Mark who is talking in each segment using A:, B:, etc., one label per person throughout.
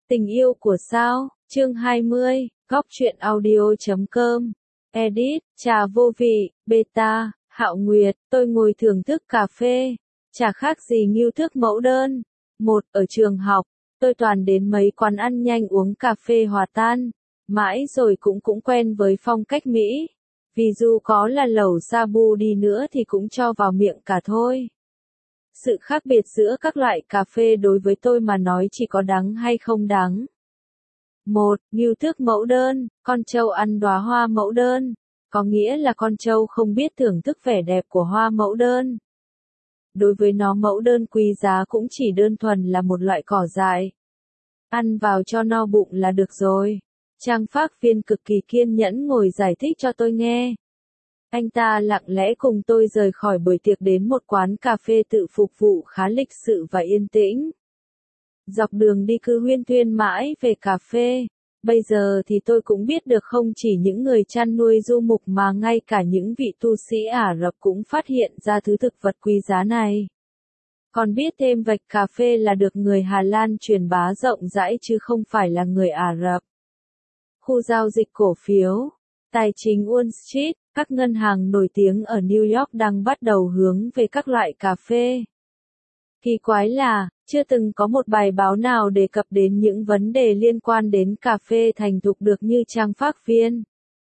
A: Tình yêu của sao, chương 20, góc truyện audio.com, edit, trà vô vị, beta, Hạo Nguyệt, tôi ngồi thưởng thức cà phê, chả khác gì ngưu thức mẫu đơn. Ở trường học, tôi toàn đến mấy quán ăn nhanh uống cà phê hòa tan, mãi rồi cũng quen với phong cách Mỹ, vì dù có là lẩu Sabu đi nữa thì cũng cho vào miệng cả thôi. Sự khác biệt giữa các loại cà phê đối với tôi mà nói chỉ có đắng hay không đắng. Ngưu thức mẫu đơn, con trâu ăn đóa hoa mẫu đơn, có nghĩa là con trâu không biết thưởng thức vẻ đẹp của hoa mẫu đơn. Đối với nó mẫu đơn quý giá cũng chỉ đơn thuần là một loại cỏ dại. Ăn vào cho no bụng là được rồi. Trang phác viên cực kỳ kiên nhẫn ngồi giải thích cho tôi nghe. Anh ta lặng lẽ cùng tôi rời khỏi buổi tiệc đến một quán cà phê tự phục vụ khá lịch sự và yên tĩnh. Dọc đường đi cứ huyên thuyên mãi về cà phê. Bây giờ thì tôi cũng biết được không chỉ những người chăn nuôi du mục mà ngay cả những vị tu sĩ Ả Rập cũng phát hiện ra thứ thực vật quý giá này. Còn biết thêm vạch cà phê là được người Hà Lan truyền bá rộng rãi chứ không phải là người Ả Rập. Khu giao dịch cổ phiếu, tài chính Wall Street, các ngân hàng nổi tiếng ở New York đang bắt đầu hướng về các loại cà phê. Kỳ quái là, chưa từng có một bài báo nào đề cập đến những vấn đề liên quan đến cà phê thành thục được như trang phác viên.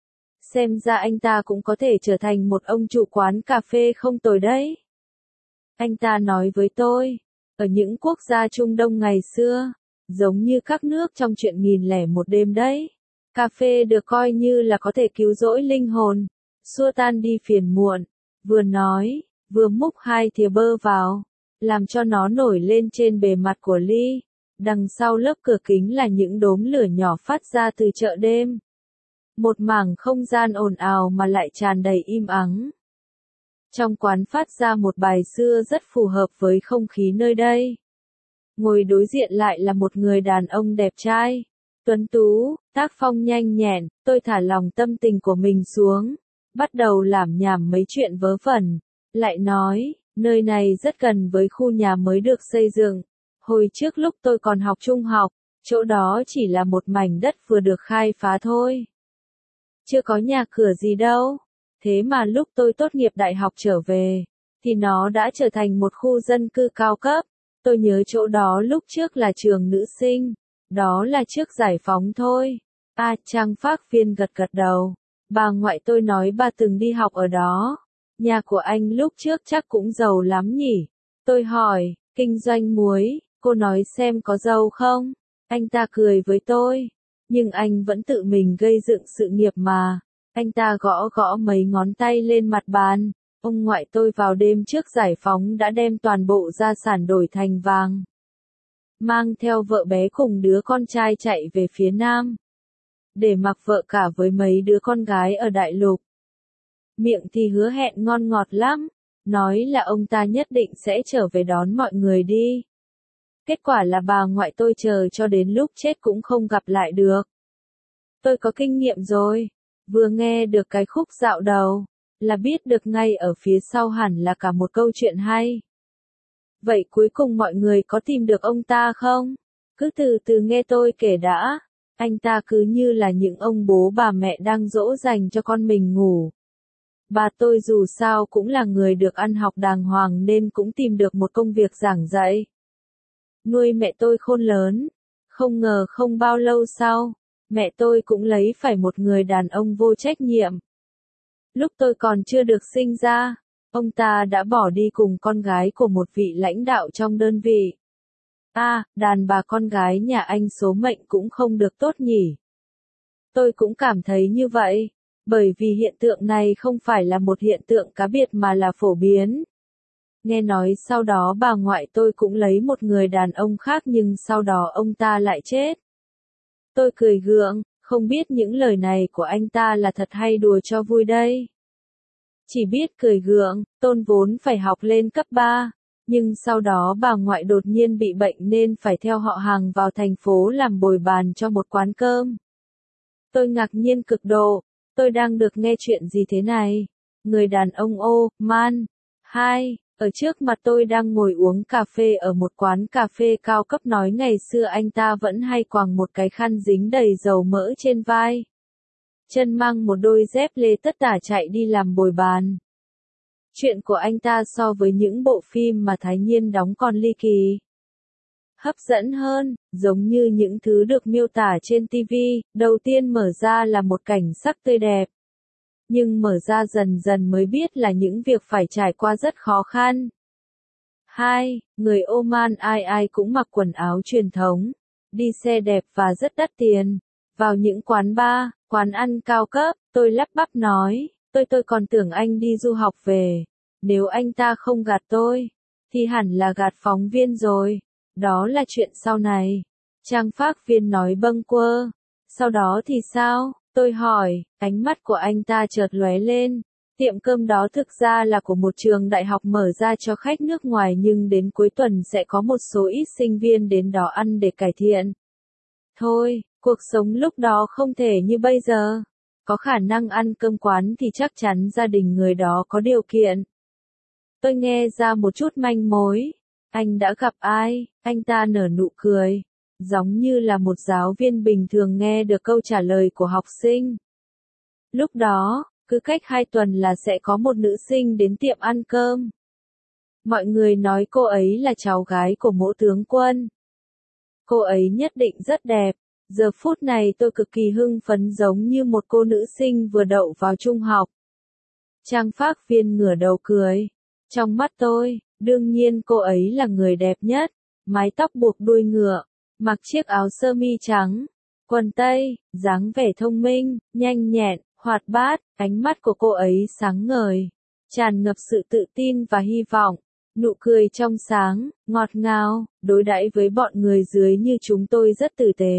A: Xem ra anh ta cũng có thể trở thành một ông chủ quán cà phê không tồi đấy. Anh ta nói với tôi, ở những quốc gia Trung Đông ngày xưa, giống như các nước trong chuyện 1001 đêm đấy, cà phê được coi như là có thể cứu rỗi linh hồn, xua tan đi phiền muộn. Vừa nói, vừa múc 2 thìa bơ vào, làm cho nó nổi lên trên bề mặt của ly. Đằng sau lớp cửa kính là những đốm lửa nhỏ phát ra từ chợ đêm. Một mảng không gian ồn ào mà lại tràn đầy im ắng. Trong quán phát ra một bài xưa rất phù hợp với không khí nơi đây. Ngồi đối diện lại là một người đàn ông đẹp trai, tuấn tú, tác phong nhanh nhẹn. Tôi thả lòng tâm tình của mình xuống, bắt đầu lảm nhảm mấy chuyện vớ vẩn, lại nói, nơi này rất gần với khu nhà mới được xây dựng. Hồi trước lúc tôi còn học trung học, chỗ đó chỉ là một mảnh đất vừa được khai phá thôi. Chưa có nhà cửa gì đâu. Thế mà lúc tôi tốt nghiệp đại học trở về, thì nó đã trở thành một khu dân cư cao cấp. Tôi nhớ chỗ đó lúc trước là trường nữ sinh. Đó là trước giải phóng thôi. Trang phác viên gật đầu. Bà ngoại tôi nói bà từng đi học ở đó. Nhà của anh lúc trước chắc cũng giàu lắm nhỉ? Tôi hỏi, kinh doanh muối, cô nói xem có giàu không? Anh ta cười với tôi. Nhưng anh vẫn tự mình gây dựng sự nghiệp mà. Anh ta gõ mấy ngón tay lên mặt bàn. Ông ngoại tôi vào đêm trước giải phóng đã đem toàn bộ gia sản đổi thành vàng. Mang theo vợ bé cùng đứa con trai chạy về phía Nam. Để mặc vợ cả với mấy đứa con gái ở Đại Lục. Miệng thì hứa hẹn ngon ngọt lắm. Nói là ông ta nhất định sẽ trở về đón mọi người đi. Kết quả là bà ngoại tôi chờ cho đến lúc chết cũng không gặp lại được. Tôi có kinh nghiệm rồi. Vừa nghe được cái khúc dạo đầu, là biết được ngay ở phía sau hẳn là cả một câu chuyện hay. Vậy cuối cùng mọi người có tìm được ông ta không? Cứ từ từ nghe tôi kể đã. Anh ta cứ như là những ông bố bà mẹ đang dỗ dành cho con mình ngủ. Bà tôi dù sao cũng là người được ăn học đàng hoàng nên cũng tìm được một công việc giảng dạy. Nuôi mẹ tôi khôn lớn. Không ngờ không bao lâu sau, mẹ tôi cũng lấy phải một người đàn ông vô trách nhiệm. Lúc tôi còn chưa được sinh ra, ông ta đã bỏ đi cùng con gái của một vị lãnh đạo trong đơn vị. Đàn bà con gái nhà anh số mệnh cũng không được tốt nhỉ. Tôi cũng cảm thấy như vậy, bởi vì hiện tượng này không phải là một hiện tượng cá biệt mà là phổ biến. Nghe nói sau đó bà ngoại tôi cũng lấy một người đàn ông khác nhưng sau đó ông ta lại chết. Tôi cười gượng, không biết những lời này của anh ta là thật hay đùa cho vui đây. Chỉ biết cười gượng, Tôn vốn phải học lên cấp 3, nhưng sau đó bà ngoại đột nhiên bị bệnh nên phải theo họ hàng vào thành phố làm bồi bàn cho một quán cơm. Tôi ngạc nhiên cực độ, tôi đang được nghe chuyện gì thế này? Người đàn ông Oman, Ở trước mặt tôi đang ngồi uống cà phê ở một quán cà phê cao cấp nói ngày xưa anh ta vẫn hay quàng một cái khăn dính đầy dầu mỡ trên vai. Chân mang một đôi dép lê tất tả chạy đi làm bồi bàn. Chuyện của anh ta so với những bộ phim mà Thái Nhiên đóng còn ly kỳ. Hấp dẫn hơn, giống như những thứ được miêu tả trên TV, đầu tiên mở ra là một cảnh sắc tươi đẹp. Nhưng mở ra dần dần mới biết là những việc phải trải qua rất khó khăn. 2. Người Oman ai ai cũng mặc quần áo truyền thống, đi xe đẹp và rất đắt tiền. Vào những quán bar, quán ăn cao cấp, tôi lắp bắp nói, tôi còn tưởng anh đi du học về. Nếu anh ta không gạt tôi, thì hẳn là gạt phóng viên rồi. Đó là chuyện sau này. Trang phác viên nói bâng quơ. Sau đó thì sao? Tôi hỏi, ánh mắt của anh ta chợt lóe lên. Tiệm cơm đó thực ra là của một trường đại học mở ra cho khách nước ngoài nhưng đến cuối tuần sẽ có một số ít sinh viên đến đó ăn để cải thiện. Thôi, cuộc sống lúc đó không thể như bây giờ. Có khả năng ăn cơm quán thì chắc chắn gia đình người đó có điều kiện. Tôi nghe ra một chút manh mối. Anh đã gặp ai? Anh ta nở nụ cười. Giống như là một giáo viên bình thường nghe được câu trả lời của học sinh. Lúc đó, cứ cách 2 tuần là sẽ có một nữ sinh đến tiệm ăn cơm. Mọi người nói cô ấy là cháu gái của Mỗ tướng quân. Cô ấy nhất định rất đẹp. Giờ phút này tôi cực kỳ hưng phấn giống như một cô nữ sinh vừa đậu vào trung học. Trang phác viên ngửa đầu cười. Trong mắt tôi, đương nhiên cô ấy là người đẹp nhất. Mái tóc buộc đuôi ngựa, mặc chiếc áo sơ mi trắng, quần tây, dáng vẻ thông minh, nhanh nhẹn, hoạt bát, ánh mắt của cô ấy sáng ngời, tràn ngập sự tự tin và hy vọng, nụ cười trong sáng, ngọt ngào, đối đãi với bọn người dưới như chúng tôi rất tử tế.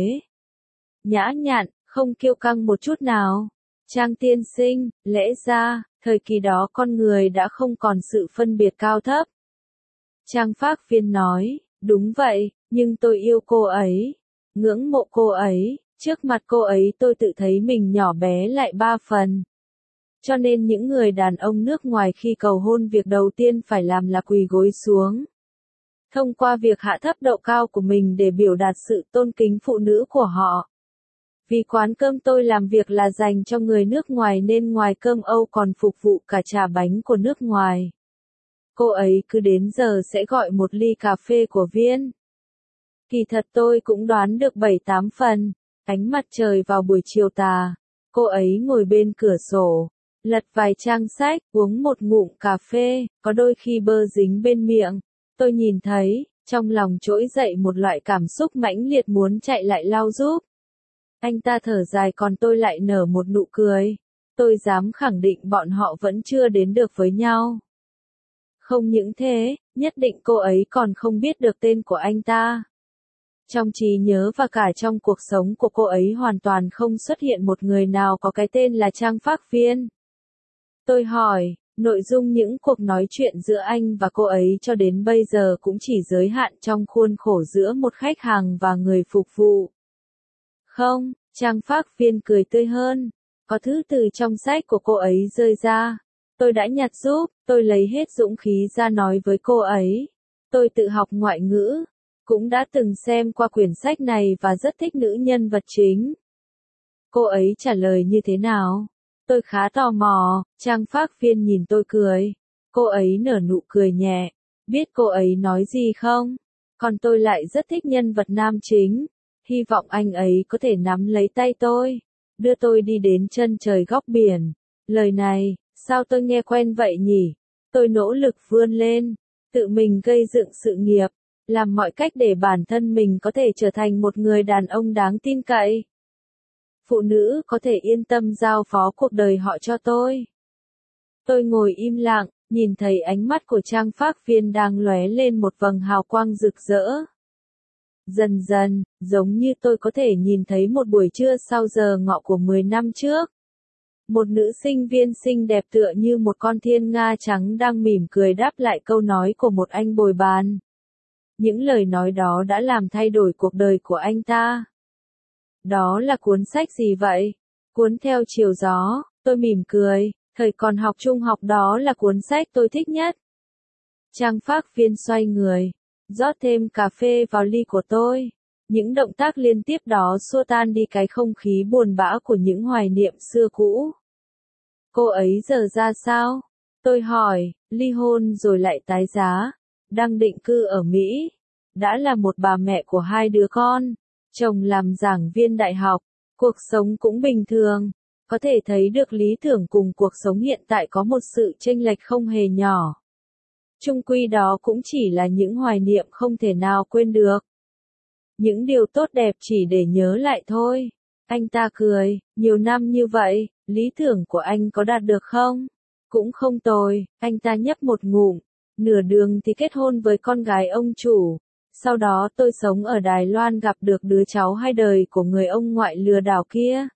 A: Nhã nhặn, không kiêu căng một chút nào. Trang tiên sinh, lẽ ra, thời kỳ đó con người đã không còn sự phân biệt cao thấp. Trang phác viên nói, đúng vậy, nhưng tôi yêu cô ấy, ngưỡng mộ cô ấy, trước mặt cô ấy tôi tự thấy mình nhỏ bé lại 3 phần. Cho nên những người đàn ông nước ngoài khi cầu hôn việc đầu tiên phải làm là quỳ gối xuống. Thông qua việc hạ thấp độ cao của mình để biểu đạt sự tôn kính phụ nữ của họ. Vì quán cơm tôi làm việc là dành cho người nước ngoài nên ngoài cơm Âu còn phục vụ cả trà bánh của nước ngoài. Cô ấy cứ đến giờ sẽ gọi một ly cà phê của Viên. Kỳ thật tôi cũng đoán được 7-8 phần. Ánh mặt trời vào buổi chiều tà. Cô ấy ngồi bên cửa sổ, lật vài trang sách, uống một ngụm cà phê, có đôi khi bơ dính bên miệng. Tôi nhìn thấy, trong lòng trỗi dậy một loại cảm xúc mãnh liệt muốn chạy lại lau giúp. Anh ta thở dài còn tôi lại nở một nụ cười. Tôi dám khẳng định bọn họ vẫn chưa đến được với nhau. Không những thế, nhất định cô ấy còn không biết được tên của anh ta. Trong trí nhớ và cả trong cuộc sống của cô ấy hoàn toàn không xuất hiện một người nào có cái tên là Trang phác viên. Tôi hỏi, nội dung những cuộc nói chuyện giữa anh và cô ấy cho đến bây giờ cũng chỉ giới hạn trong khuôn khổ giữa một khách hàng và người phục vụ. Không, Trang phác viên cười tươi hơn. Có thứ từ trong sách của cô ấy rơi ra. Tôi đã nhặt giúp, tôi lấy hết dũng khí ra nói với cô ấy. Tôi tự học ngoại ngữ, cũng đã từng xem qua quyển sách này và rất thích nữ nhân vật chính. Cô ấy trả lời như thế nào? Tôi khá tò mò, Trang phác viên nhìn tôi cười. Cô ấy nở nụ cười nhẹ. Biết cô ấy nói gì không? Còn tôi lại rất thích nhân vật nam chính. Hy vọng anh ấy có thể nắm lấy tay tôi, đưa tôi đi đến chân trời góc biển. Lời này, sao tôi nghe quen vậy nhỉ? Tôi nỗ lực vươn lên, tự mình gây dựng sự nghiệp, làm mọi cách để bản thân mình có thể trở thành một người đàn ông đáng tin cậy. Phụ nữ có thể yên tâm giao phó cuộc đời họ cho tôi. Tôi ngồi im lặng, nhìn thấy ánh mắt của Trang phác viên đang lóe lên một vầng hào quang rực rỡ. Dần dần, giống như tôi có thể nhìn thấy một buổi trưa sau giờ ngọ của 10 năm trước. Một nữ sinh viên xinh đẹp tựa như một con thiên nga trắng đang mỉm cười đáp lại câu nói của một anh bồi bàn. Những lời nói đó đã làm thay đổi cuộc đời của anh ta. Đó là cuốn sách gì vậy? Cuốn Theo chiều gió, tôi mỉm cười, thời còn học trung học đó là cuốn sách tôi thích nhất. Trang phác viên xoay người, rót thêm cà phê vào ly của tôi. Những động tác liên tiếp đó xua tan đi cái không khí buồn bã của những hoài niệm xưa cũ. Cô ấy giờ ra sao? Tôi hỏi, ly hôn rồi lại tái giá, đang định cư ở Mỹ. Đã là một bà mẹ của 2 đứa con, chồng làm giảng viên đại học, cuộc sống cũng bình thường. Có thể thấy được lý tưởng cùng cuộc sống hiện tại có một sự chênh lệch không hề nhỏ. Chung quy đó cũng chỉ là những hoài niệm không thể nào quên được. Những điều tốt đẹp chỉ để nhớ lại thôi. Anh ta cười, nhiều năm như vậy, lý tưởng của anh có đạt được không? Cũng không tồi, anh ta nhấp một ngụm. Nửa đường thì kết hôn với con gái ông chủ. Sau đó tôi sống ở Đài Loan gặp được đứa cháu 2 đời của người ông ngoại lừa đảo kia.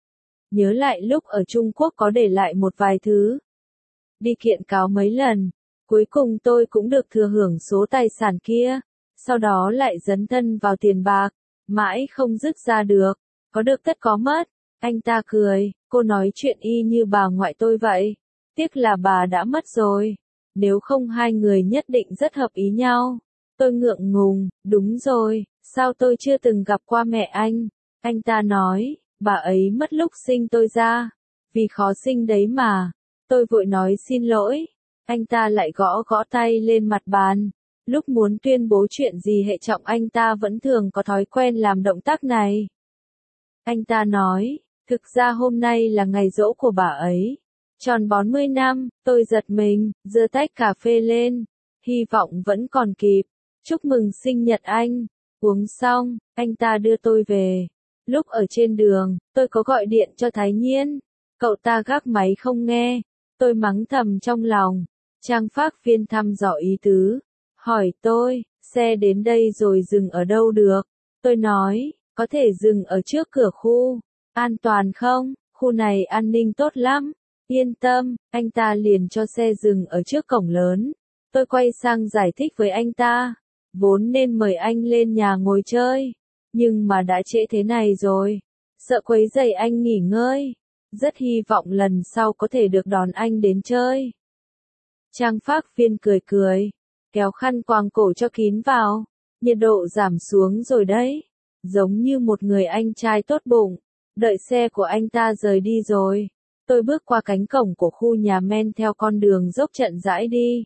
A: Nhớ lại lúc ở Trung Quốc có để lại một vài thứ. Đi kiện cáo mấy lần. Cuối cùng tôi cũng được thừa hưởng số tài sản kia. Sau đó lại dấn thân vào tiền bạc. Mãi không dứt ra được. Có được tất có mất. Anh ta cười, cô nói chuyện y như bà ngoại tôi vậy. Tiếc là bà đã mất rồi. Nếu không 2 người nhất định rất hợp ý nhau. Tôi ngượng ngùng, đúng rồi, sao tôi chưa từng gặp qua mẹ anh? Anh ta nói, bà ấy mất lúc sinh tôi ra. Vì khó sinh đấy mà. Tôi vội nói xin lỗi. Anh ta lại gõ gõ tay lên mặt bàn. Lúc muốn tuyên bố chuyện gì hệ trọng anh ta vẫn thường có thói quen làm động tác này. Anh ta nói, thực ra hôm nay là ngày giỗ của bà ấy. Tròn 40 năm, tôi giật mình, giơ tách cà phê lên. Hy vọng vẫn còn kịp. Chúc mừng sinh nhật anh. Uống xong, anh ta đưa tôi về. Lúc ở trên đường, tôi có gọi điện cho Thái Nhiên. Cậu ta gác máy không nghe. Tôi mắng thầm trong lòng. Trang phác viên thăm dò ý tứ. Hỏi tôi, xe đến đây rồi dừng ở đâu được? Tôi nói, có thể dừng ở trước cửa khu. An toàn không? Khu này an ninh tốt lắm. Yên tâm, anh ta liền cho xe dừng ở trước cổng lớn. Tôi quay sang giải thích với anh ta. Vốn nên mời anh lên nhà ngồi chơi. Nhưng mà đã trễ thế này rồi. Sợ quấy rầy anh nghỉ ngơi. Rất hy vọng lần sau có thể được đón anh đến chơi. Trang phác viên cười cười. Kéo khăn quàng cổ cho kín vào. Nhiệt độ giảm xuống rồi đấy. Giống như một người anh trai tốt bụng. Đợi xe của anh ta rời đi rồi. Tôi bước qua cánh cổng của khu nhà men theo con đường dốc chậm rãi đi.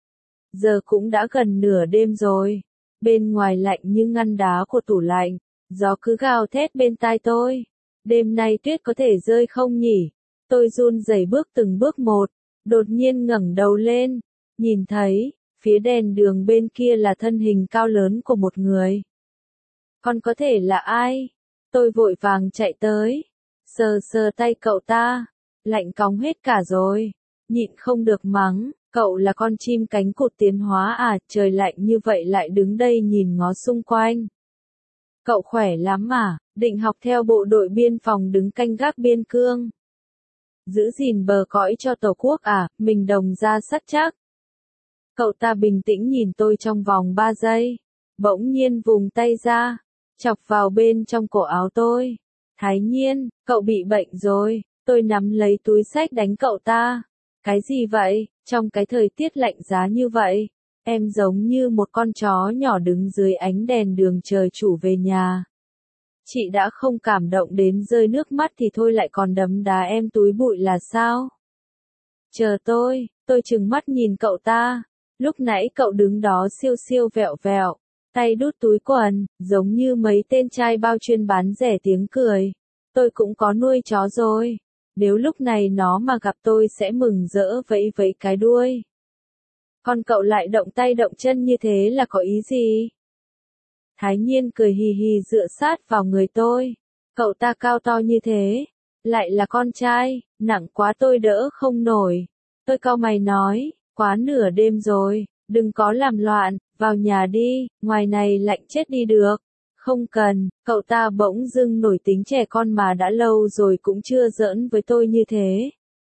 A: Giờ cũng đã gần nửa đêm rồi. Bên ngoài lạnh như ngăn đá của tủ lạnh. Gió cứ gào thét bên tai tôi. Đêm nay tuyết có thể rơi không nhỉ? Tôi run rẩy bước từng bước một. Đột nhiên ngẩng đầu lên. Nhìn thấy, phía đèn đường bên kia là thân hình cao lớn của một người. Còn có thể là ai? Tôi vội vàng chạy tới. Sờ sờ tay cậu ta. Lạnh cóng hết cả rồi. Nhịn không được mắng. Cậu là con chim cánh cụt tiến hóa à, trời lạnh như vậy lại đứng đây nhìn ngó xung quanh. Cậu khỏe lắm à, định học theo bộ đội biên phòng đứng canh gác biên cương. Giữ gìn bờ cõi cho tổ quốc à, mình đồng ra sắt chắc. Cậu ta bình tĩnh nhìn tôi trong vòng 3 giây. Bỗng nhiên vùng tay ra. Chọc vào bên trong cổ áo tôi. Thái Nhiên, cậu bị bệnh rồi. Tôi nắm lấy túi xách đánh cậu ta. Cái gì vậy, trong cái thời tiết lạnh giá như vậy, em giống như một con chó nhỏ đứng dưới ánh đèn đường chờ chủ về nhà. Chị đã không cảm động đến rơi nước mắt thì thôi lại còn đấm đá em túi bụi là sao? Chờ tôi trừng mắt nhìn cậu ta. Lúc nãy cậu đứng đó siêu siêu vẹo vẹo, tay đút túi quần, giống như mấy tên trai bao chuyên bán rẻ tiếng cười. Tôi cũng có nuôi chó rồi. Nếu lúc này nó mà gặp tôi sẽ mừng rỡ vẫy vẫy cái đuôi. Còn cậu lại động tay động chân như thế là có ý gì? Thái Nhiên cười hì hì dựa sát vào người tôi. Cậu ta cao to như thế. Lại là con trai, nặng quá tôi đỡ không nổi. Tôi cau mày nói, quá nửa đêm rồi, đừng có làm loạn, vào nhà đi, ngoài này lạnh chết đi được. Không cần, cậu ta bỗng dưng nổi tính trẻ con mà đã lâu rồi cũng chưa giỡn với tôi như thế.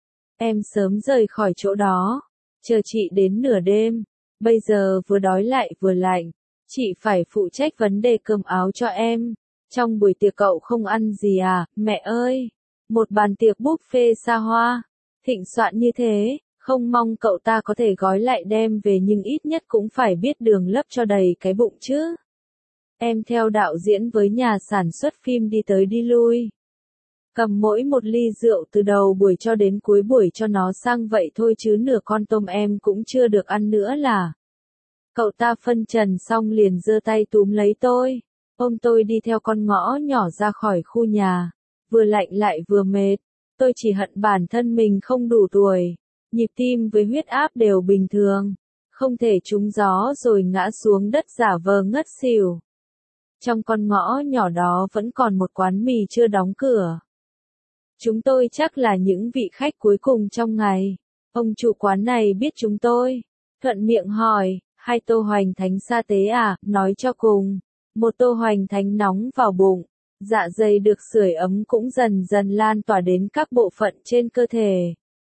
A: Em sớm rời khỏi chỗ đó, chờ chị đến nửa đêm, bây giờ vừa đói lại vừa lạnh, chị phải phụ trách vấn đề cơm áo cho em. Trong buổi tiệc cậu không ăn gì à, mẹ ơi? Một bàn tiệc buffet xa hoa, thịnh soạn như thế, Không mong cậu ta có thể gói lại đem về nhưng ít nhất cũng phải biết đường lấp cho đầy cái bụng chứ. Em theo đạo diễn với nhà sản xuất phim đi tới đi lui. Cầm mỗi một ly rượu từ đầu buổi cho đến cuối buổi cho nó sang vậy thôi chứ nửa con tôm em cũng chưa được ăn nữa là. Cậu ta phân trần xong liền giơ tay túm lấy tôi, ôm tôi đi theo con ngõ nhỏ ra khỏi khu nhà. Vừa lạnh lại vừa mệt, tôi chỉ hận bản thân mình không đủ tuổi. Nhịp tim với huyết áp đều bình thường, không thể trúng gió rồi ngã xuống đất giả vờ ngất xỉu. Trong con ngõ nhỏ đó vẫn còn một quán mì chưa đóng cửa. Chúng tôi chắc là những vị khách cuối cùng trong ngày. Ông chủ quán này biết chúng tôi, thuận miệng hỏi, 2 tô hoành thánh sa tế à, nói cho cùng. 1 tô hoành thánh nóng vào bụng, dạ dày được sưởi ấm cũng dần dần lan tỏa đến các bộ phận trên cơ thể.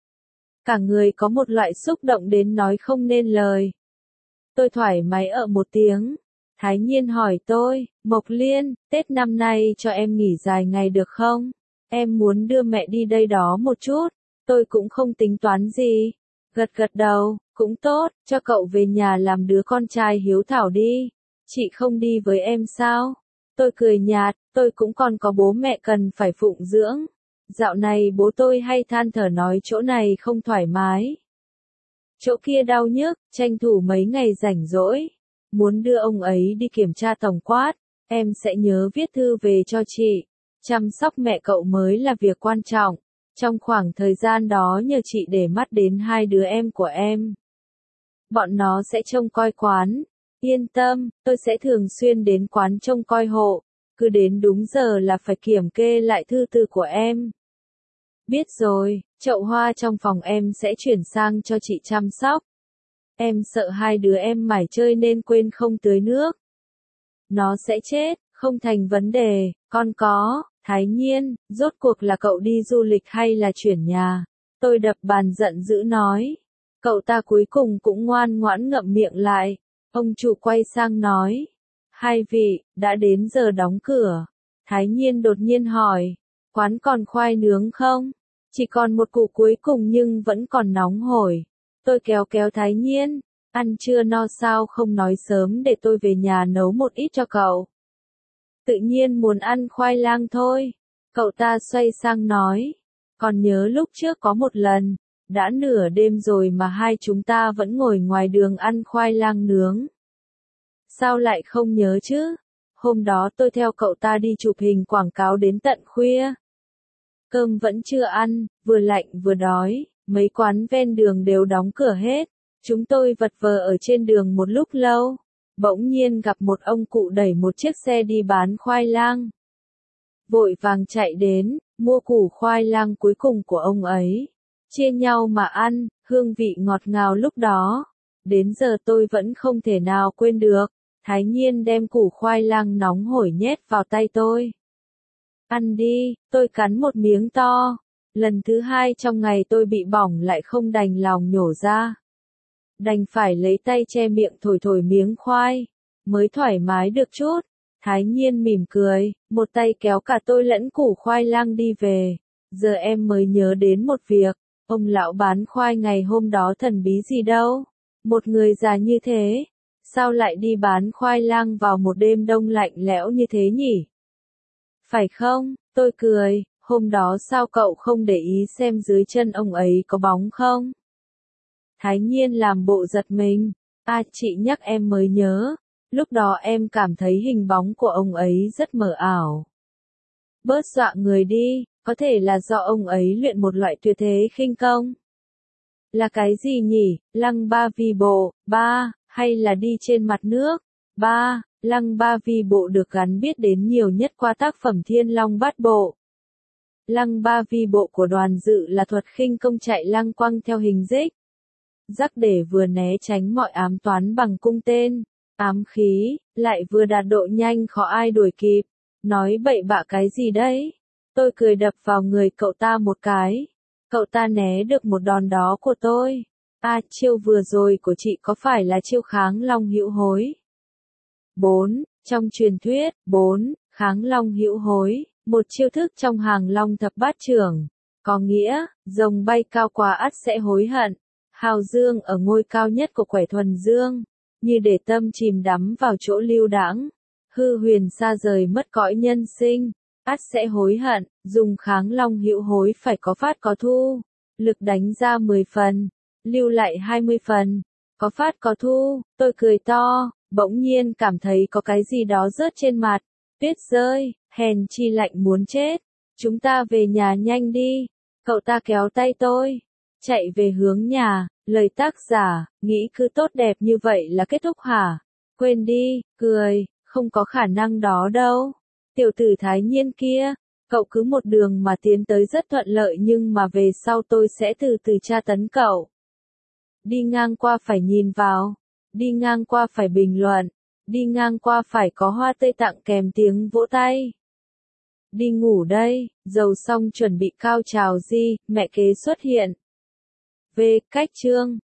A: Cả người có một loại xúc động đến nói không nên lời. Tôi thoải mái một tiếng. Thái Nhiên hỏi tôi, Mộc Liên, Tết năm nay cho em nghỉ dài ngày được không? Em muốn đưa mẹ đi đây đó một chút. Tôi cũng không tính toán gì. Gật gật đầu, cũng tốt, cho cậu về nhà làm đứa con trai hiếu thảo đi. Chị không đi với em sao? Tôi cười nhạt, tôi cũng còn có bố mẹ cần phải phụng dưỡng. Dạo này bố tôi hay than thở nói chỗ này không thoải mái. Chỗ kia đau nhức, tranh thủ mấy ngày rảnh rỗi. Muốn đưa ông ấy đi kiểm tra tổng quát, em sẽ nhớ viết thư về cho chị. Chăm sóc mẹ cậu mới là việc quan trọng. Trong khoảng thời gian đó nhờ chị để mắt đến 2 đứa em của em. Bọn nó sẽ trông coi quán. Yên tâm, tôi sẽ thường xuyên đến quán trông coi hộ. Cứ đến đúng giờ là phải kiểm kê lại thư từ của em. Biết rồi, chậu hoa trong phòng em sẽ chuyển sang cho chị chăm sóc. Em sợ 2 đứa em mải chơi nên quên không tưới nước. Nó sẽ chết, không thành vấn đề, con có. Thái Nhiên, rốt cuộc là cậu đi du lịch hay là chuyển nhà? Tôi đập bàn giận dữ nói. Cậu ta cuối cùng cũng ngoan ngoãn ngậm miệng lại. Ông chủ quay sang nói. 2 vị, đã đến giờ đóng cửa. Thái Nhiên đột nhiên hỏi. Quán còn khoai nướng không? Chỉ còn một củ cuối cùng nhưng vẫn còn nóng hổi. Tôi kéo kéo Thái Nhiên. Ăn chưa no sao không nói sớm để tôi về nhà nấu một ít cho cậu. Tự nhiên muốn ăn khoai lang thôi. Cậu ta xoay sang nói. Còn nhớ lúc trước có một lần, đã nửa đêm rồi mà hai chúng ta vẫn ngồi ngoài đường ăn khoai lang nướng. Sao lại không nhớ chứ? Hôm đó tôi theo cậu ta đi chụp hình quảng cáo đến tận khuya. Cơm vẫn chưa ăn, vừa lạnh vừa đói, mấy quán ven đường đều đóng cửa hết. Chúng tôi vật vờ ở trên đường một lúc lâu. Bỗng nhiên gặp một ông cụ đẩy một chiếc xe đi bán khoai lang. Vội vàng chạy đến, mua củ khoai lang cuối cùng của ông ấy. Chia nhau mà ăn, hương vị ngọt ngào lúc đó. Đến giờ tôi vẫn không thể nào quên được. Thái Nhiên đem củ khoai lang nóng hổi nhét vào tay tôi. Ăn đi, tôi cắn một miếng to. Lần thứ 2 trong ngày tôi bị bỏng lại không đành lòng nhổ ra. Đành phải lấy tay che miệng thổi thổi miếng khoai, mới thoải mái được chút. Thái Nhiên mỉm cười, một tay kéo cả tôi lẫn củ khoai lang đi về. Giờ em mới nhớ đến một việc, ông lão bán khoai ngày hôm đó thần bí gì đâu. Một người già như thế, sao lại đi bán khoai lang vào một đêm đông lạnh lẽo như thế nhỉ? Phải không? Tôi cười, hôm đó sao cậu không để ý xem dưới chân ông ấy có bóng không? Thái Nhiên làm bộ giật mình. Chị nhắc em mới nhớ. Lúc đó em cảm thấy hình bóng của ông ấy rất mờ ảo. Bớt dọa người đi, có thể là do ông ấy luyện một loại tuyệt thế khinh công. Là cái gì nhỉ? Lăng ba vi bộ, hay là đi trên mặt nước? Lăng ba vi bộ được gắn biết đến nhiều nhất qua tác phẩm Thiên Long Bát Bộ. Lăng ba vi bộ của Đoàn Dự là thuật khinh công chạy lăng quăng theo hình rích. Rắc để vừa né tránh mọi ám toán bằng cung tên, ám khí, lại vừa đạt độ nhanh khó ai đuổi kịp. Nói bậy bạ cái gì đấy? Tôi cười đập vào người cậu ta một cái. Cậu ta né được một đòn đó của tôi. Chiêu vừa rồi của chị có phải là chiêu kháng long hữu hối? 4. Trong truyền thuyết, kháng long hữu hối, một chiêu thức trong hàng long thập bát trưởng. Có nghĩa, rồng bay cao quá ắt sẽ hối hận. hào dương ở ngôi cao nhất của quẻ thuần dương, như để tâm chìm đắm vào chỗ lưu đãng, hư huyền xa rời mất cõi nhân sinh, ắt sẽ hối hận, dùng kháng long hữu hối phải có phát có thu, lực đánh ra 10 phần, lưu lại 20 phần, có phát có thu, tôi cười to, bỗng nhiên cảm thấy có cái gì đó rớt trên mặt, tuyết rơi, hèn chi lạnh muốn chết, chúng ta về nhà nhanh đi, cậu ta kéo tay tôi, chạy về hướng nhà, lời tác giả, nghĩ cứ tốt đẹp như vậy là kết thúc hả? Quên đi, cười, không có khả năng đó đâu. Tiểu tử Thái Nhiên kia, cậu cứ một đường mà tiến tới rất thuận lợi nhưng mà về sau tôi sẽ từ từ tra tấn cậu. Đi ngang qua phải nhìn vào, đi ngang qua phải bình luận, đi ngang qua phải có hoa tươi tặng kèm tiếng vỗ tay. Đi ngủ đây, dầu xong chuẩn bị cao trào gì, mẹ kế xuất hiện. Về cách chương